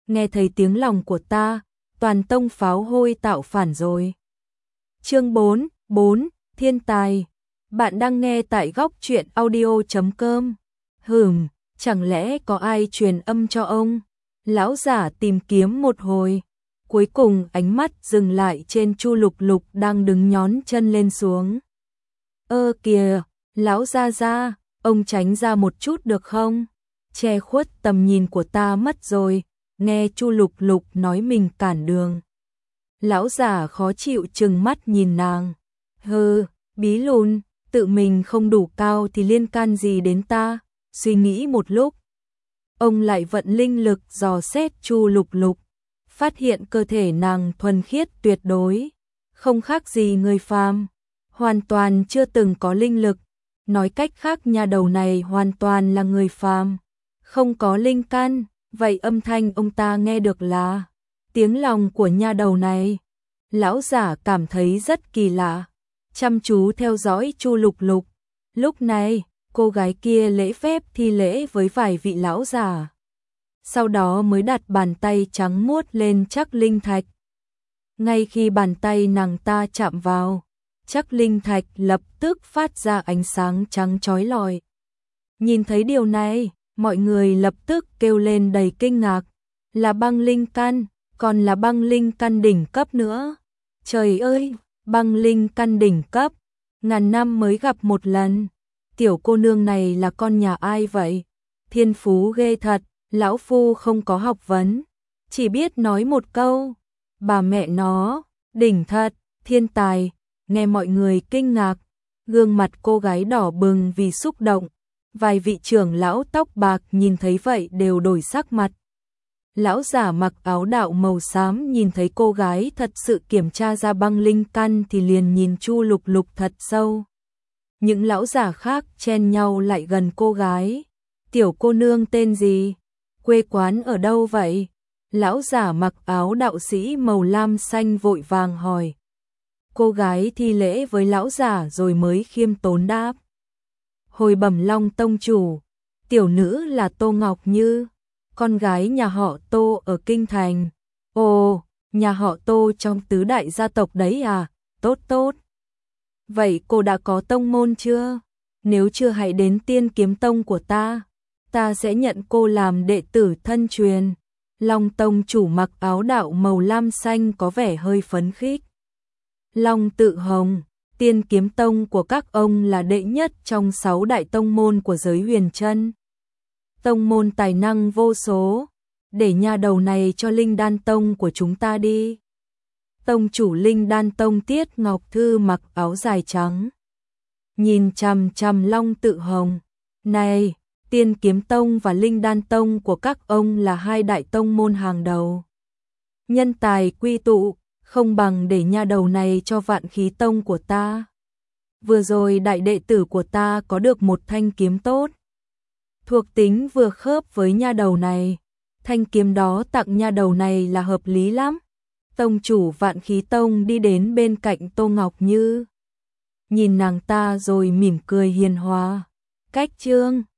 nghe thấy tiếng lòng của ta, toàn tông pháo hôi tạo phản rồi. Chương 4, Thiên tài. Bạn đang nghe tại góc truyện audio.com. Chẳng lẽ có ai truyền âm cho ông? Lão giả tìm kiếm một hồi, cuối cùng ánh mắt dừng lại trên Chu Lục Lục đang đứng nhón chân lên xuống. Ơ kìa, lão gia, ông tránh ra một chút được không? Che khuất tầm nhìn của ta mất rồi, nghe Chu Lục Lục nói mình cản đường. Lão giả khó chịu trừng mắt nhìn nàng. Bí lùn, tự mình không đủ cao thì liên can gì đến ta? Suy nghĩ một lúc, ông lại vận linh lực dò xét Chu Lục Lục, phát hiện cơ thể nàng thuần khiết tuyệt đối, không khác gì người phàm, hoàn toàn chưa từng có linh lực. Nói cách khác nha đầu này hoàn toàn là người phàm, không có linh căn. Vậy âm thanh ông ta nghe được là tiếng lòng của nha đầu này. Lão giả cảm thấy rất kỳ lạ, chăm chú theo dõi Chu Lục Lục. Lúc này, cô gái kia lễ phép thi lễ với vài vị lão giả, sau đó mới đặt bàn tay trắng muốt lên chắc linh thạch. Ngay khi bàn tay nàng ta chạm vào, chắc linh thạch lập tức phát ra ánh sáng trắng chói lọi. Nhìn thấy điều này, mọi người lập tức kêu lên đầy kinh ngạc. Là băng linh căn, còn là băng linh căn đỉnh cấp nữa. Trời ơi, băng linh căn đỉnh cấp, ngàn năm mới gặp một lần. Tiểu cô nương này là con nhà ai vậy? Thiên phú ghê thật, lão phu không có học vấn, chỉ biết nói một câu, bà mẹ nó, đỉnh thật, thiên tài. Nghe mọi người kinh ngạc, gương mặt cô gái đỏ bừng vì xúc động. Vài vị trưởng lão tóc bạc nhìn thấy vậy đều đổi sắc mặt. Lão giả mặc áo đạo màu xám nhìn thấy cô gái thật sự kiểm tra ra băng linh căn thì liền nhìn Chu Lục Lục thật sâu. Những lão giả khác chen nhau lại gần cô gái. Tiểu cô nương tên gì? Quê quán ở đâu vậy? Lão giả mặc áo đạo sĩ màu lam xanh vội vàng hỏi. Cô gái thi lễ với lão giả rồi mới khiêm tốn đáp. Hồi bẩm Long tông chủ, tiểu nữ là Tô Ngọc Như, con gái nhà họ Tô ở Kinh Thành. Ồ, nhà họ Tô trong tứ đại gia tộc đấy à? Tốt. Vậy cô đã có tông môn chưa? Nếu chưa hãy đến Tiên Kiếm Tông của ta sẽ nhận cô làm đệ tử thân truyền. Long tông chủ mặc áo đạo màu lam xanh có vẻ hơi phấn khích. Long Tự Hồng, Tiên Kiếm Tông của các ông là đệ nhất trong 6 đại tông môn của giới huyền chân. Tông môn tài năng vô số, để nha đầu này cho Linh Đan Tông của chúng ta đi. Tông chủ Linh Đan Tông Tiết Ngọc Thư mặc áo dài trắng, nhìn chằm chằm Long Tự Hồng. Này, Tiên Kiếm Tông và Linh Đan Tông của các ông là hai đại tông môn hàng đầu. Nhân tài quy tụ, không bằng để nha đầu này cho Vạn Khí Tông của ta. Vừa rồi đại đệ tử của ta có được một thanh kiếm tốt, thuộc tính vừa khớp với nha đầu này. Thanh kiếm đó tặng nha đầu này là hợp lý lắm. Tông chủ Vạn Khí Tông đi đến bên cạnh Tô Ngọc Như, nhìn nàng ta rồi mỉm cười hiền hòa. Cách chương